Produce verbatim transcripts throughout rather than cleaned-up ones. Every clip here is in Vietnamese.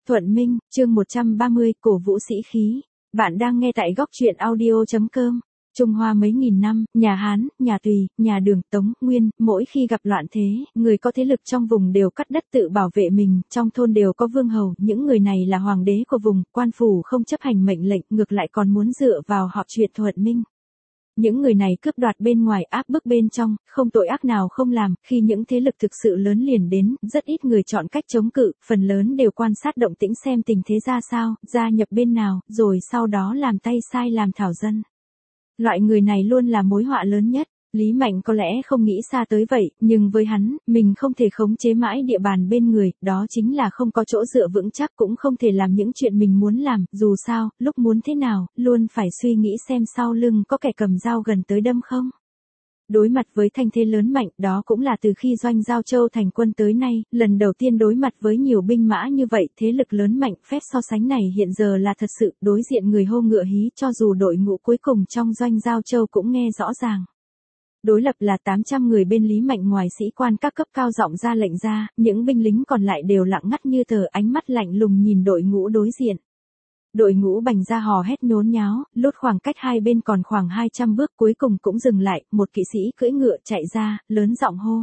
Thuận Minh, chương một trăm ba mươi, cổ vũ sĩ khí. Bạn đang nghe tại góc truyện audio chấm com. Trung Hoa mấy nghìn năm, nhà Hán, nhà Tùy, nhà Đường, Tống, Nguyên, mỗi khi gặp loạn thế, người có thế lực trong vùng đều cắt đất tự bảo vệ mình, trong thôn đều có vương hầu, những người này là hoàng đế của vùng, quan phủ không chấp hành mệnh lệnh, ngược lại còn muốn dựa vào họ chuyện Thuận Minh. Những người này cướp đoạt bên ngoài áp bức bên trong, không tội ác nào không làm, khi những thế lực thực sự lớn liền đến, rất ít người chọn cách chống cự, phần lớn đều quan sát động tĩnh xem tình thế ra sao, gia nhập bên nào, rồi sau đó làm tay sai làm thảo dân. Loại người này luôn là mối họa lớn nhất. Lý Mạnh có lẽ không nghĩ xa tới vậy, nhưng với hắn, mình không thể khống chế mãi địa bàn bên người, đó chính là không có chỗ dựa vững chắc cũng không thể làm những chuyện mình muốn làm, dù sao, lúc muốn thế nào, luôn phải suy nghĩ xem sau lưng có kẻ cầm dao gần tới đâm không. Đối mặt với thanh thế lớn mạnh, đó cũng là từ khi Doanh Giao Châu thành quân tới nay, lần đầu tiên đối mặt với nhiều binh mã như vậy, thế lực lớn mạnh, phép so sánh này hiện giờ là thật sự, đối diện người hô ngựa hí, cho dù đội ngũ cuối cùng trong Doanh Giao Châu cũng nghe rõ ràng. Đối lập là tám trăm người bên Lý Mạnh, ngoài sĩ quan các cấp cao giọng ra lệnh ra, những binh lính còn lại đều lặng ngắt như tờ, ánh mắt lạnh lùng nhìn đội ngũ đối diện. Đội ngũ Bành Gia hò hét nhốn nháo, lút khoảng cách hai bên còn khoảng hai trăm bước, cuối cùng cũng dừng lại, một kỵ sĩ cưỡi ngựa chạy ra, lớn giọng hô.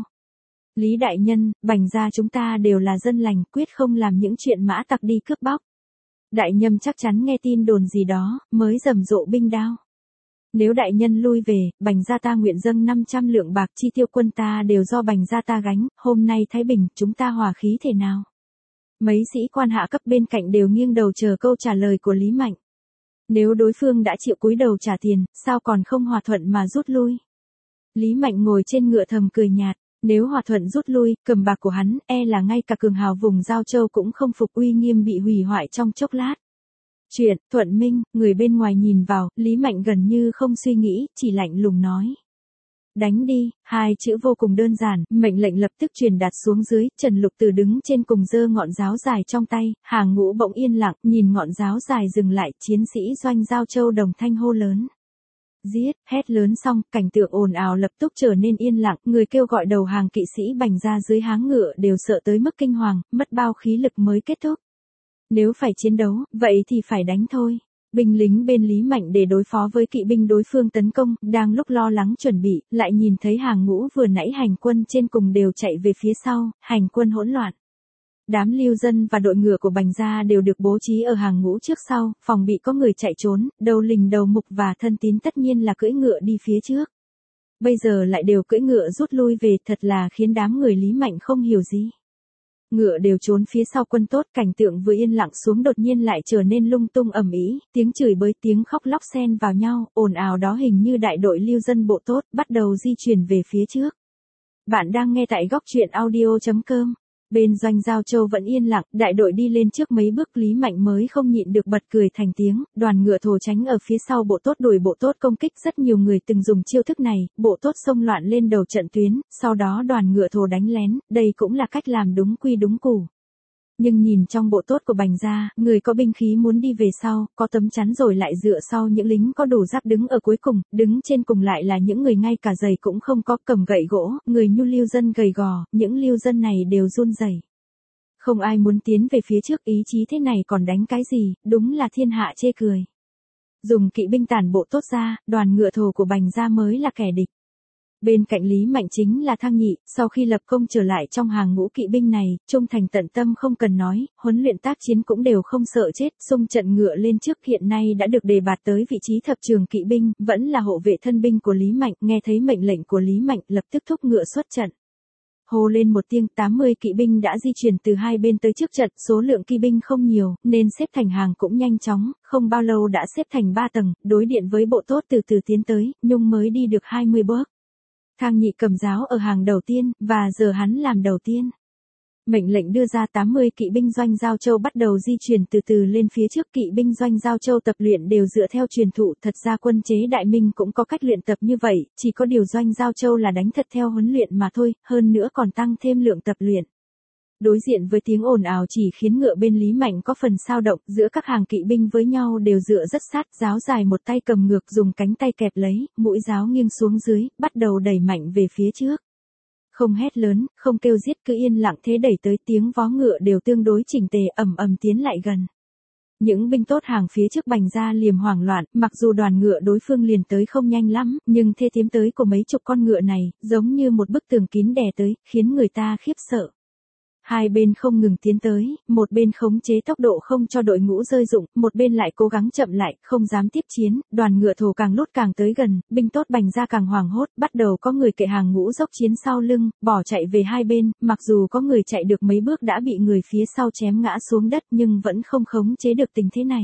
Lý đại nhân, Bành Gia chúng ta đều là dân lành, quyết không làm những chuyện mã tặc đi cướp bóc. Đại nhâm chắc chắn nghe tin đồn gì đó, mới rầm rộ binh đao. Nếu đại nhân lui về, Bành Gia ta nguyện dâng năm trăm lượng bạc, chi tiêu quân ta đều do Bành Gia ta gánh, hôm nay Thái Bình, chúng ta hòa khí thế nào? Mấy sĩ quan hạ cấp bên cạnh đều nghiêng đầu chờ câu trả lời của Lý Mạnh. Nếu đối phương đã chịu cúi đầu trả tiền, sao còn không hòa thuận mà rút lui? Lý Mạnh ngồi trên ngựa thầm cười nhạt, nếu hòa thuận rút lui, cầm bạc của hắn, e là ngay cả cường hào vùng Giao Châu cũng không phục, uy nghiêm bị hủy hoại trong chốc lát. Chuyện, Thuận Minh, người bên ngoài nhìn vào, Lý Mạnh gần như không suy nghĩ, chỉ lạnh lùng nói. Đánh đi, hai chữ vô cùng đơn giản, mệnh lệnh lập tức truyền đạt xuống dưới, Trần Lục Từ đứng trên cùng giơ ngọn giáo dài trong tay, hàng ngũ bỗng yên lặng, nhìn ngọn giáo dài dừng lại, chiến sĩ Doanh Giao Châu đồng thanh hô lớn. Giết, hét lớn xong, cảnh tượng ồn ào lập tức trở nên yên lặng, người kêu gọi đầu hàng kỵ sĩ Bành Gia dưới háng ngựa đều sợ tới mức kinh hoàng, mất bao khí lực mới kết thúc. Nếu phải chiến đấu, vậy thì phải đánh thôi. Binh lính bên Lý Mạnh để đối phó với kỵ binh đối phương tấn công, đang lúc lo lắng chuẩn bị, lại nhìn thấy hàng ngũ vừa nãy hành quân trên cùng đều chạy về phía sau, hành quân hỗn loạn. Đám lưu dân và đội ngựa của Bành Gia đều được bố trí ở hàng ngũ trước sau, phòng bị có người chạy trốn, đầu lình đầu mục và thân tín tất nhiên là cưỡi ngựa đi phía trước. Bây giờ lại đều cưỡi ngựa rút lui về, thật là khiến đám người Lý Mạnh không hiểu gì. Ngựa đều trốn phía sau quân tốt, cảnh tượng vừa yên lặng xuống đột nhiên lại trở nên lung tung ầm ĩ, tiếng chửi bới, tiếng khóc lóc xen vào nhau, ồn ào đó hình như đại đội lưu dân bộ tốt bắt đầu di chuyển về phía trước. Bạn đang nghe tại góc truyện audio chấm com. Bên Doanh Giao Châu vẫn yên lặng, đại đội đi lên trước mấy bước, Lý Mạnh mới không nhịn được bật cười thành tiếng, đoàn ngựa thồ tránh ở phía sau bộ tốt đuổi bộ tốt công kích, rất nhiều người từng dùng chiêu thức này, bộ tốt xông loạn lên đầu trận tuyến, sau đó đoàn ngựa thồ đánh lén, đây cũng là cách làm đúng quy đúng củ. Nhưng nhìn trong bộ tốt của Bành Gia, người có binh khí muốn đi về sau, có tấm chắn rồi lại dựa sau những lính có đủ giáp đứng ở cuối cùng, đứng trên cùng lại là những người ngay cả giày cũng không có, cầm gậy gỗ, người nhu lưu dân gầy gò, những lưu dân này đều run rẩy. Không ai muốn tiến về phía trước, ý chí thế này còn đánh cái gì, đúng là thiên hạ chê cười. Dùng kỵ binh tản bộ tốt ra, đoàn ngựa thồ của Bành Gia mới là kẻ địch. Bên cạnh Lý Mạnh chính là Thang Nhị, sau khi lập công trở lại trong hàng ngũ kỵ binh này, trung thành tận tâm không cần nói, huấn luyện tác chiến cũng đều không sợ chết, xung trận ngựa lên trước, hiện nay đã được đề bạt tới vị trí thập trường kỵ binh, vẫn là hộ vệ thân binh của Lý Mạnh, nghe thấy mệnh lệnh của Lý Mạnh, lập tức thúc ngựa xuất trận. Hô lên một tiếng, tám mươi kỵ binh đã di chuyển từ hai bên tới trước trận, số lượng kỵ binh không nhiều, nên xếp thành hàng cũng nhanh chóng, không bao lâu đã xếp thành ba tầng, đối điện với bộ tốt từ từ tiến tới, Nhung mới đi được hai mươi bước. Thang Nhị cầm giáo ở hàng đầu tiên, và giờ hắn làm đầu tiên. Mệnh lệnh đưa ra, tám mươi kỵ binh Doanh Giao Châu bắt đầu di chuyển từ từ lên phía trước, kỵ binh Doanh Giao Châu tập luyện đều dựa theo truyền thụ, thật ra quân chế Đại Minh cũng có cách luyện tập như vậy, chỉ có điều Doanh Giao Châu là đánh thật theo huấn luyện mà thôi, hơn nữa còn tăng thêm lượng tập luyện. Đối diện với tiếng ồn ào chỉ khiến ngựa bên Lý Mạnh có phần xao động, giữa các hàng kỵ binh với nhau đều dựa rất sát, giáo dài một tay cầm ngược, dùng cánh tay kẹp lấy, mũi giáo nghiêng xuống dưới, bắt đầu đẩy mạnh về phía trước. Không hét lớn, không kêu giết, cứ yên lặng thế đẩy tới, tiếng vó ngựa đều tương đối chỉnh tề, ầm ầm tiến lại gần. Những binh tốt hàng phía trước bành ra liềm hoảng loạn, mặc dù đoàn ngựa đối phương liền tới không nhanh lắm, nhưng thê tiến tới của mấy chục con ngựa này, giống như một bức tường kín đè tới, khiến người ta khiếp sợ. Hai bên không ngừng tiến tới, một bên khống chế tốc độ không cho đội ngũ rơi rụng, một bên lại cố gắng chậm lại, không dám tiếp chiến, đoàn ngựa thổ càng lúc càng tới gần, binh tốt bành ra càng hoảng hốt, bắt đầu có người kệ hàng ngũ dốc chiến sau lưng, bỏ chạy về hai bên, mặc dù có người chạy được mấy bước đã bị người phía sau chém ngã xuống đất nhưng vẫn không khống chế được tình thế này.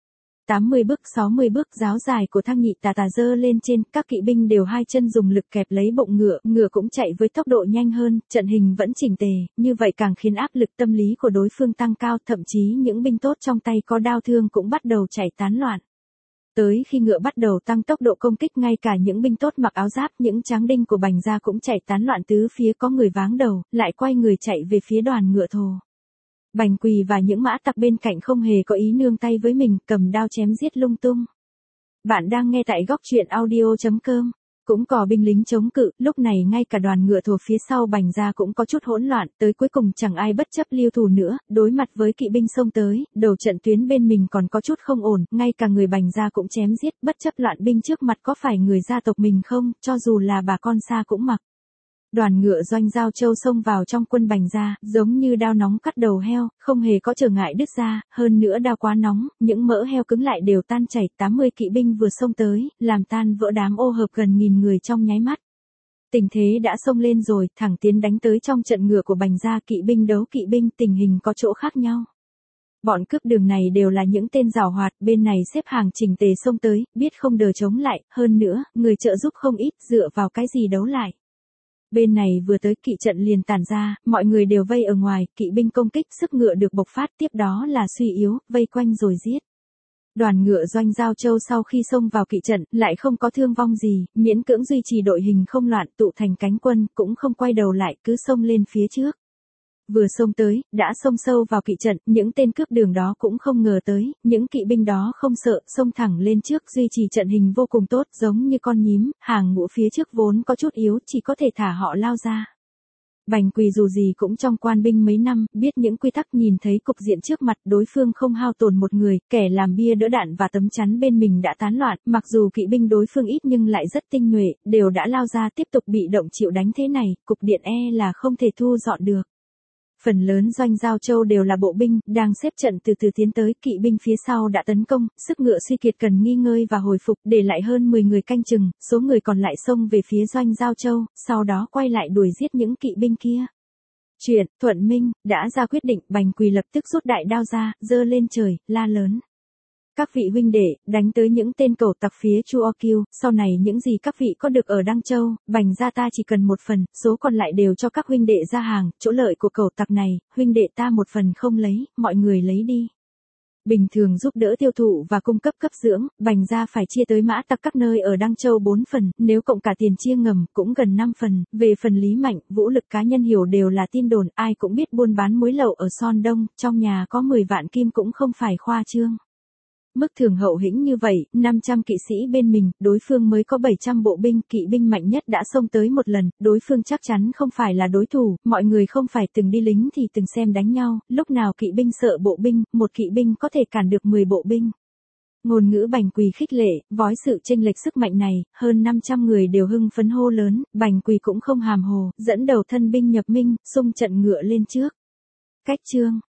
tám mươi bước sáu mươi bước, giáo dài của thang nhị tà tà dơ lên trên, các kỵ binh đều hai chân dùng lực kẹp lấy bụng ngựa, ngựa cũng chạy với tốc độ nhanh hơn, trận hình vẫn chỉnh tề, như vậy càng khiến áp lực tâm lý của đối phương tăng cao, thậm chí những binh tốt trong tay có đao thương cũng bắt đầu chạy tán loạn. Tới khi ngựa bắt đầu tăng tốc độ công kích, ngay cả những binh tốt mặc áo giáp, những tráng đinh của bành gia cũng chạy tán loạn, tứ phía có người váng đầu, lại quay người chạy về phía đoàn ngựa thồ. Bành Quỳ và những mã tặc bên cạnh không hề có ý nương tay với mình, cầm đao chém giết lung tung. Bạn đang nghe tại góc truyện audio chấm com. Cũng có binh lính chống cự, lúc này ngay cả đoàn ngựa thồ phía sau bành ra cũng có chút hỗn loạn, tới cuối cùng chẳng ai bất chấp lưu thủ nữa, đối mặt với kỵ binh xông tới, đầu trận tuyến bên mình còn có chút không ổn, ngay cả người bành ra cũng chém giết, bất chấp loạn binh trước mặt có phải người gia tộc mình không, cho dù là bà con xa cũng mặc. Đoàn ngựa Doanh Giao Châu xông vào trong quân bành ra, giống như đao nóng cắt đầu heo, không hề có trở ngại đứt ra, hơn nữa đao quá nóng, những mỡ heo cứng lại đều tan chảy, tám mươi kỵ binh vừa xông tới, làm tan vỡ đám ô hợp gần nghìn người trong nháy mắt. Tình thế đã xông lên rồi, thẳng tiến đánh tới trong trận ngựa của bành ra, kỵ binh đấu kỵ binh, tình hình có chỗ khác nhau. Bọn cướp đường này đều là những tên giàu hoạt, bên này xếp hàng chỉnh tề xông tới, biết không đờ chống lại, hơn nữa, người trợ giúp không ít, dựa vào cái gì đấu lại. Bên này vừa tới kỵ trận liền tản ra, mọi người đều vây ở ngoài, kỵ binh công kích, sức ngựa được bộc phát, tiếp đó là suy yếu, vây quanh rồi giết. Đoàn ngựa Doanh Giao Châu sau khi xông vào kỵ trận, lại không có thương vong gì, miễn cưỡng duy trì đội hình không loạn, tụ thành cánh quân, cũng không quay đầu lại, cứ xông lên phía trước. Vừa xông tới, đã xông sâu vào kỵ trận, những tên cướp đường đó cũng không ngờ tới, những kỵ binh đó không sợ, xông thẳng lên trước, duy trì trận hình vô cùng tốt, giống như con nhím, hàng ngũ phía trước vốn có chút yếu, chỉ có thể thả họ lao ra. Bành Quỳ dù gì cũng trong quan binh mấy năm, biết những quy tắc, nhìn thấy cục diện trước mặt, đối phương không hao tổn một người, kẻ làm bia đỡ đạn và tấm chắn bên mình đã tán loạn, mặc dù kỵ binh đối phương ít nhưng lại rất tinh nhuệ, đều đã lao ra, tiếp tục bị động chịu đánh thế này, cục điện e là không thể thu dọn được. Phần lớn Doanh Giao Châu đều là bộ binh, đang xếp trận từ từ tiến tới, kỵ binh phía sau đã tấn công, sức ngựa suy kiệt cần nghỉ ngơi và hồi phục, để lại hơn mười người canh chừng, số người còn lại xông về phía Doanh Giao Châu, sau đó quay lại đuổi giết những kỵ binh kia. Chuyện, Thuận Minh, đã ra quyết định, Bành Quỳ lập tức rút đại đao ra, giơ lên trời, la lớn. Các vị huynh đệ, đánh tới những tên cẩu tặc phía Chu O Kiêu, sau này những gì các vị có được ở Đăng Châu, bành gia ta chỉ cần một phần, số còn lại đều cho các huynh đệ ra hàng, chỗ lợi của cẩu tặc này, huynh đệ ta một phần không lấy, mọi người lấy đi. Bình thường giúp đỡ tiêu thụ và cung cấp cấp dưỡng, bành gia phải chia tới mã tặc các nơi ở Đăng Châu bốn phần, nếu cộng cả tiền chia ngầm, cũng gần năm phần, về phần Lý Mạnh, vũ lực cá nhân hiểu đều là tin đồn, ai cũng biết buôn bán muối lậu ở Son Đông, trong nhà có mười vạn kim cũng không phải khoa trương. Mức thưởng hậu hĩnh như vậy, năm trăm kỵ sĩ bên mình, đối phương mới có bảy trăm bộ binh, kỵ binh mạnh nhất đã xông tới một lần, đối phương chắc chắn không phải là đối thủ, mọi người không phải từng đi lính thì từng xem đánh nhau, lúc nào kỵ binh sợ bộ binh, một kỵ binh có thể cản được mười bộ binh. Ngôn ngữ Bành Quỳ khích lệ, vói sự chênh lệch sức mạnh này, hơn năm trăm người đều hưng phấn hô lớn, Bành Quỳ cũng không hàm hồ, dẫn đầu thân binh nhập minh, xung trận ngựa lên trước. Cách chương